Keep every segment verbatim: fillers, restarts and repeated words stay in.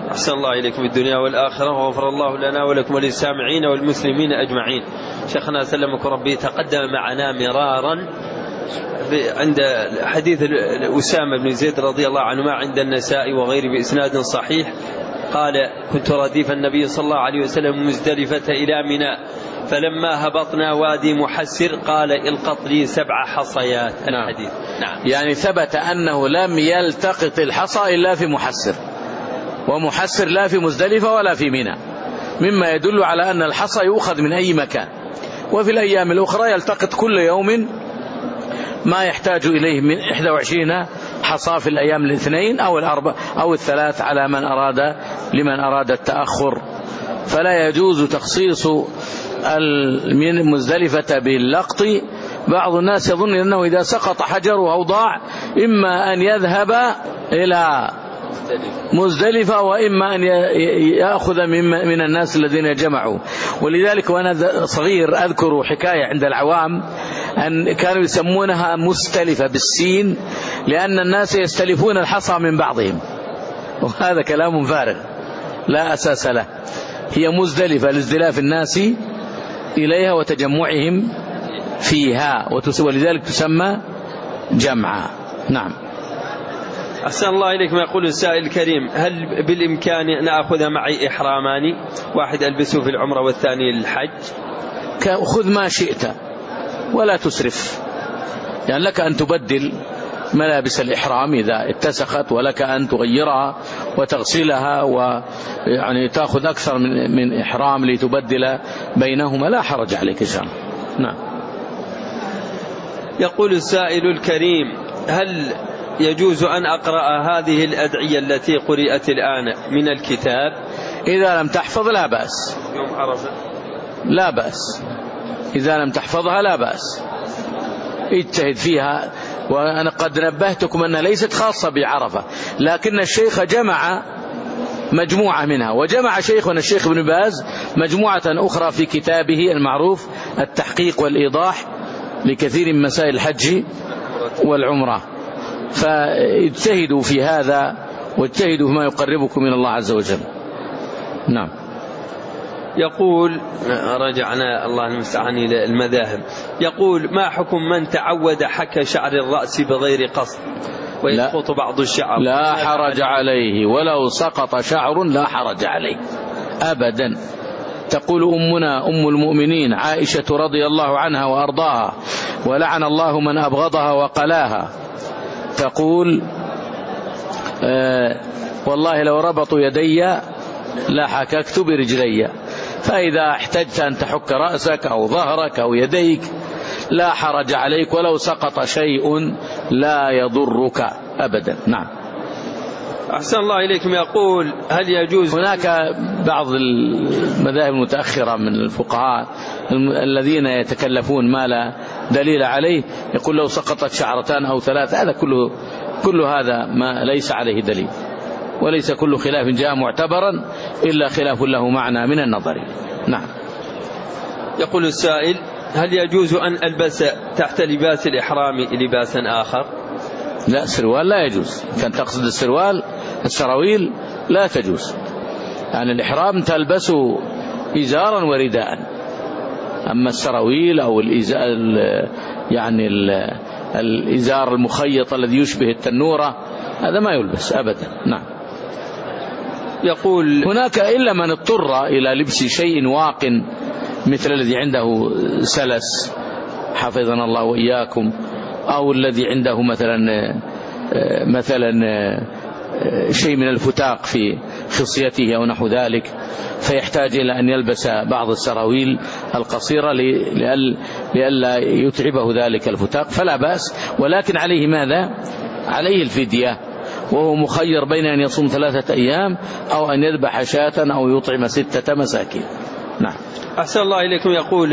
أحسن الله إليكم الدنيا والآخرة، وغفر الله لنا ولكم وللسامعين والمسلمين أجمعين. شيخنا سلمك ربي، تقدم معنا مرارا عند حديث أسامة بن زيد رضي الله عنهما عند النسائي وغيره بإسناد صحيح، قال: كنت رديف النبي صلى الله عليه وسلم مزدلفة إلى منى، فلما هبطنا وادي محسر قال: القط لي سبع حصيات. الحديث نعم. يعني ثبت أنه لم يلتقط الحصى إلا في محسر، ومحسر لا في مزدلفة ولا في منى، مما يدل على أن الحصى يؤخذ من أي مكان. وفي الأيام الأخرى يلتقط كل يوم ما يحتاج إليه من إحدى وعشرين حصى في الأيام الاثنين أو الأربع أو الثلاث على من أراد لمن أراد التأخر. فلا يجوز تخصيص المزدلفة باللقط. بعض الناس يظن أنه إذا سقط حجره أو ضاع إما أن يذهب إلى مزدلفة وإما أن يأخذ من الناس الذين جمعوا. ولذلك وأنا صغير أذكر حكاية عند العوام أن كانوا يسمونها مستلفة بالسين، لأن الناس يستلفون الحصى من بعضهم، وهذا كلام فارغ لا أساس له. هي مزدلفة لازدلاف الناس إليها وتجمعهم فيها، ولذلك تسمى جمعا. نعم. أحسن الله إليكم. يقول السائل الكريم: هل بالإمكان أن أخذ معي إحرامان، واحد ألبسه في العمرة والثاني للحج؟ خذ ما شئت ولا تسرف، يعني لك أن تبدل ملابس الإحرام إذا اتسخت، ولك أن تغيرها وتغسلها، ويعني تأخذ أكثر من من إحرام لتبدل بينهما، لا حرج عليك إن شاء الله. نعم. يقول السائل الكريم: هل يجوز أن أقرأ هذه الأدعية التي قرأت الآن من الكتاب؟ إذا لم تحفظ لا بأس. يوم عرفة لا بأس، إذا لم تحفظها لا بأس، اجتهد فيها. وأنا قد نبهتكم أنها ليست خاصة بعرفة، لكن الشيخ جمع مجموعة منها، وجمع شيخنا الشيخ ابن باز مجموعة أخرى في كتابه المعروف التحقيق والإيضاح لكثير من مسائل الحج والعمرة. فاجتهدوا في هذا واجتهدوا فيما يقربكم من الله عز وجل. نعم. يقول: رجعنا الله المستعان إلى المذاهب. يقول: ما حكم من تعود حك شعر الرأس بغير قصد ويسقط بعض الشعر؟ لا حرج عليه، ولو سقط شعر لا حرج عليه أبدا. تقول أمنا أم المؤمنين عائشة رضي الله عنها وأرضاها، ولعن الله من أبغضها وقلاها، تقول: آه والله لو ربطوا يدي لا حككت برجلي. فإذا احتجت أن تحك رأسك أو ظهرك أو يديك لا حرج عليك، ولو سقط شيء لا يضرك أبدا. نعم. أحسن الله إليكم. يقول: هل يجوز؟ هناك بعض المذاهب المتأخرة من الفقهاء الذين يتكلفون ما لا دليل عليه، يقول لو سقطت شعرتان أو ثلاث، هذا كله كل هذا ما ليس عليه دليل، وليس كل خلاف جاء معتبرا إلا خلاف له معنى من النظر. نعم. يقول السائل: هل يجوز أن ألبس تحت لباس الإحرام لباسا آخر؟ لا، سروال لا يجوز. كان تقصد السروال، السراويل لا تجوز. يعني الإحرام تلبسه إزارا ورداء، أما السراويل أو الإزار يعني الإزار المخيط الذي يشبه التنورة هذا ما يلبس أبدا. نعم. يقول: هناك إلا من اضطر إلى لبس شيء واق مثل الذي عنده سلس حفظنا الله وإياكم، أو الذي عنده مثلا مثلا شيء من الفتاق في خصيته أو نحو ذلك، فيحتاج إلى أن يلبس بعض السراويل القصيرة لئلا يتعبه ذلك الفتاق، فلا بأس. ولكن عليه ماذا؟ عليه الفدية، وهو مخير بين أن يصوم ثلاثة أيام أو أن يذبح شاة أو يطعم ستة مساكين. نعم. أحسن الله إليكم. يقول: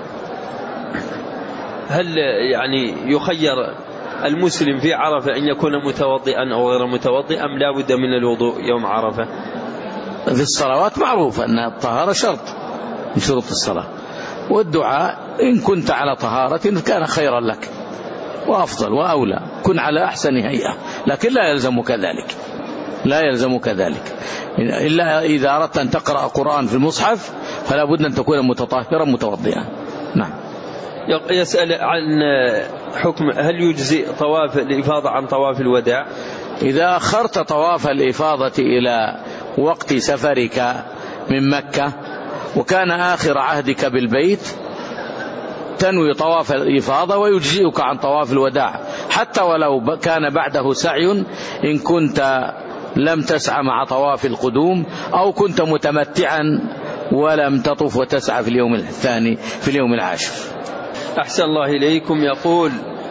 هل يعني يخير المسلم في عرفة أن يكون متوضئا أو غير متوضئ، أم لا بد من الوضوء يوم عرفة؟ في الصلوات معروف أن الطهارة شرط من شروط الصلاة، والدعاء إن كنت على طهارة كان خيرا لك وأفضل وأولى، كن على أحسن هيئة، لكن لا يلزمك ذلك. لا يلزمك ذلك، إلا إذا أردت أن تقرأ قرآن في المصحف فلا بد أن تكون متطهرا متوضئا. نعم. يسأل عن حكم هل يجزي طواف الإفاضة عن طواف الوداع؟ إذا أخرت طواف الإفاضة إلى وقت سفرك من مكة وكان آخر عهدك بالبيت تنوي طواف الإفاضة ويجزئك عن طواف الوداع، حتى ولو كان بعده سعي إن كنت لم تسعى مع طواف القدوم أو كنت متمتعا ولم تطف وتسعى في اليوم الثاني في اليوم العاشر. أحسن الله إليكم. يقول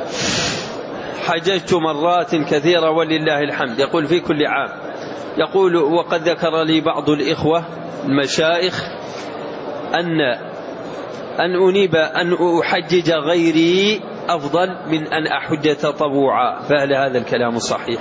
حججت مرات كثيرة ولله الحمد، يقول في كل عام، يقول وقد ذكر لي بعض الإخوة المشايخ أن أن أنيب أن أحجج غيري أفضل من أن أحج تطوعا، فهل هذا الكلام صحيح؟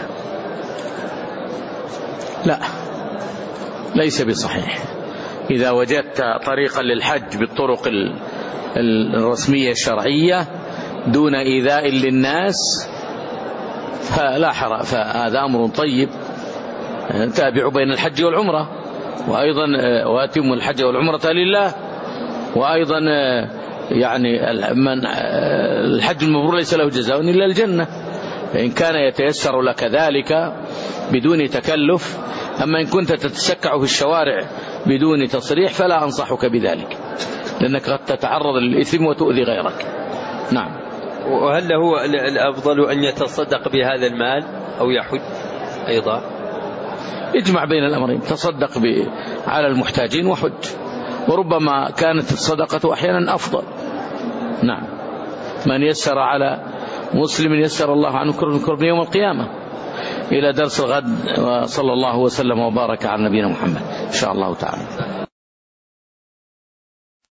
لا، ليس بصحيح. إذا وجدت طريقا للحج بالطرق الرسمية الشرعية دون إيذاء للناس فلا حرج، فهذا أمر طيب. تابعوا بين الحج والعمرة، وأيضا وأتموا الحج والعمرة لله، وأيضا يعني من الحج المبرور ليس له جزاء إلا الجنة، فإن كان يتيسر لك ذلك بدون تكلف. أما إن كنت تتسكع في الشوارع بدون تصريح فلا أنصحك بذلك، لأنك قد تتعرض للإثم وتؤذي غيرك. نعم. وهل هو الأفضل أن يتصدق بهذا المال أو يحج أيضا؟ اجمع بين الأمرين، تصدق على المحتاجين وحج، وربما كانت الصدقة أحيانا أفضل. نعم. من يسر على مسلم يسر الله عنه كرب يوم القيامة. إلى درس الغد، وصلى الله وسلم وبارك على نبينا محمد إن شاء الله تعالى.